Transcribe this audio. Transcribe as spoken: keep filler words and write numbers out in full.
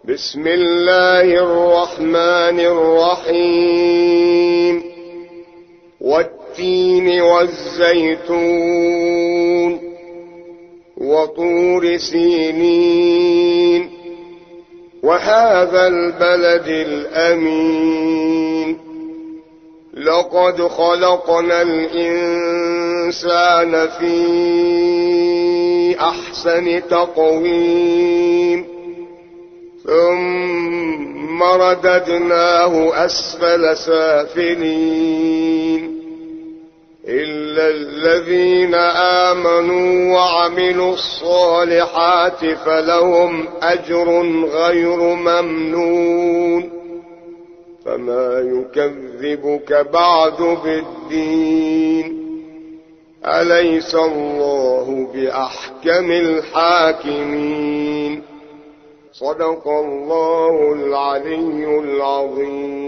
بسم الله الرحمن الرحيم والتين والزيتون وطور سينين وهذا البلد الأمين لقد خلقنا الإنسان في أحسن تقويم ثم رددناه أسفل سافلين إلا الذين آمنوا وعملوا الصالحات فلهم أجر غير ممنون فما يكذبك بعد بالدين أليس الله بأحكم الحاكمين صدق الله العلي العظيم.